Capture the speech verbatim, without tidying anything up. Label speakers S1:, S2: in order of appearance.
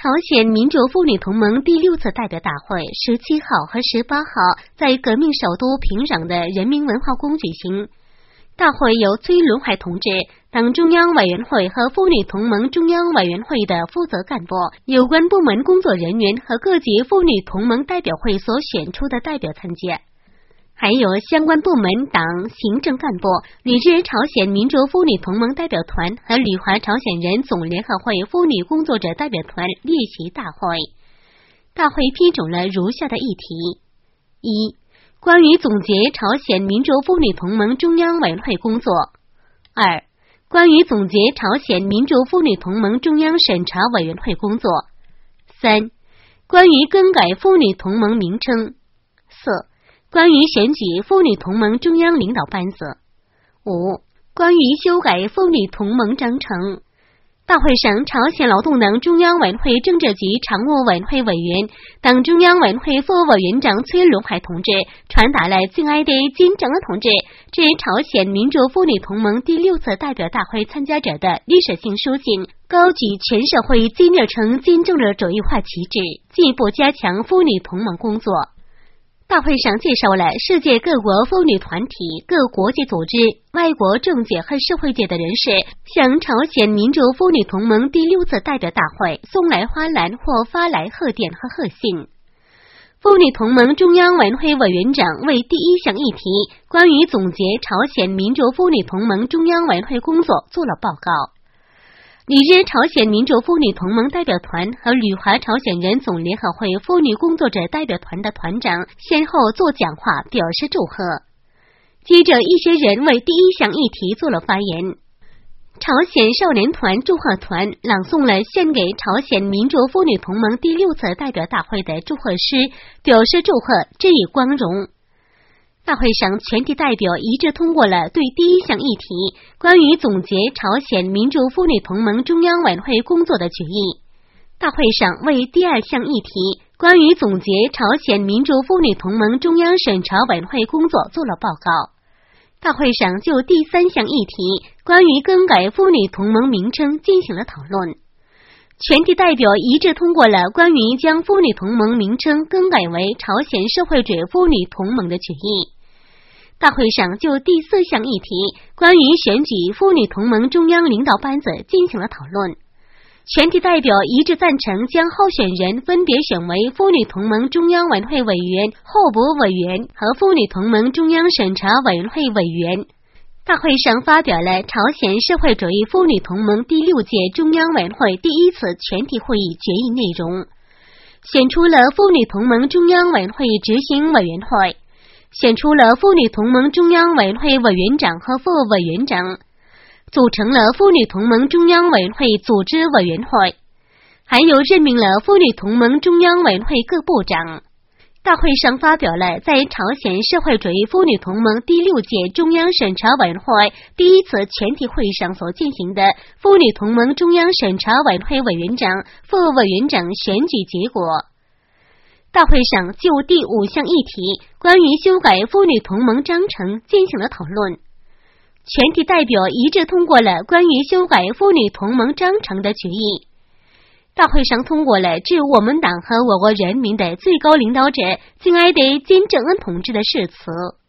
S1: 朝鲜民主妇女同盟第六次代表大会十七号和十八号在革命首都平壤的人民文化宫举行。大会由崔伦怀同志、党中央委员会和妇女同盟中央委员会的负责干部、有关部门工作人员和各级妇女同盟代表会所选出的代表参加，还有相关部门党行政干部、旅日朝鲜民主妇女同盟代表团和旅华朝鲜人总联合会妇女工作者代表团列席大会。大会批准了如下的议题：一、关于总结朝鲜民主妇女同盟中央委员会工作；二、关于总结朝鲜民主妇女同盟中央审查委员会工作；三、关于更改妇女同盟名称；四、关于选举妇女同盟中央领导班子；五、关于修改妇女同盟章程。大会上，朝鲜劳动党中央委员会政治局常务委员会委员、党中央委员会副委员长崔伦怀同志传达了敬爱的金正恩同志致朝鲜民主妇女同盟第六次代表大会参加者的历史性书信，高举全社会金日成金正日主义化旗帜，进一步加强妇女同盟工作。大会上介绍了世界各国妇女团体、各国际组织、外国政界和社会界的人士向朝鲜民主妇女同盟第六次代表大会送来花篮或发来贺电和贺信。妇女同盟中央委员会委员长为第一项议题关于总结朝鲜民主妇女同盟中央委员会工作做了报告。旅日朝鲜民主妇女同盟代表团和旅华朝鲜人总联合会妇女工作者代表团的团长先后作讲话表示祝贺。接着一些人为第一项议题做了发言。朝鲜少年团祝贺团朗诵了献给朝鲜民主妇女同盟第六次代表大会的祝贺诗，表示祝贺，致以光荣。大会上，全体代表一致通过了对第一项议题关于总结朝鲜民主妇女同盟中央委员会工作的决议。大会上为第二项议题关于总结朝鲜民主妇女同盟中央审查委员会工作做了报告。大会上就第三项议题关于更改妇女同盟名称进行了讨论。全体代表一致通过了关于将妇女同盟名称更改为朝鲜社会主义妇女同盟的决议。大会上就第四项议题关于选举妇女同盟中央领导班子进行了讨论。全体代表一致赞成将候选人分别选为妇女同盟中央委员会委员、候补委员和妇女同盟中央审查委员会委员。大会上发表了朝鲜社会主义妇女同盟第六届中央委员会第一次全体会议决议内容，选出了妇女同盟中央委员会执行委员会，选出了妇女同盟中央委员会委员长和副委员长，组成了妇女同盟中央委员会组织委员会，还有任命了妇女同盟中央委员会各部长。大会上发表了在朝鲜社会主义妇女同盟第六届中央审查委员会第一次全体会议上所进行的妇女同盟中央审查委员会委员长、副委员长选举结果。大会上就第五项议题关于修改妇女同盟章程进行了讨论。全体代表一致通过了关于修改妇女同盟章程的决议。大会上通过了致我们党和我国人民的最高领导者敬爱的金正恩同志的誓词。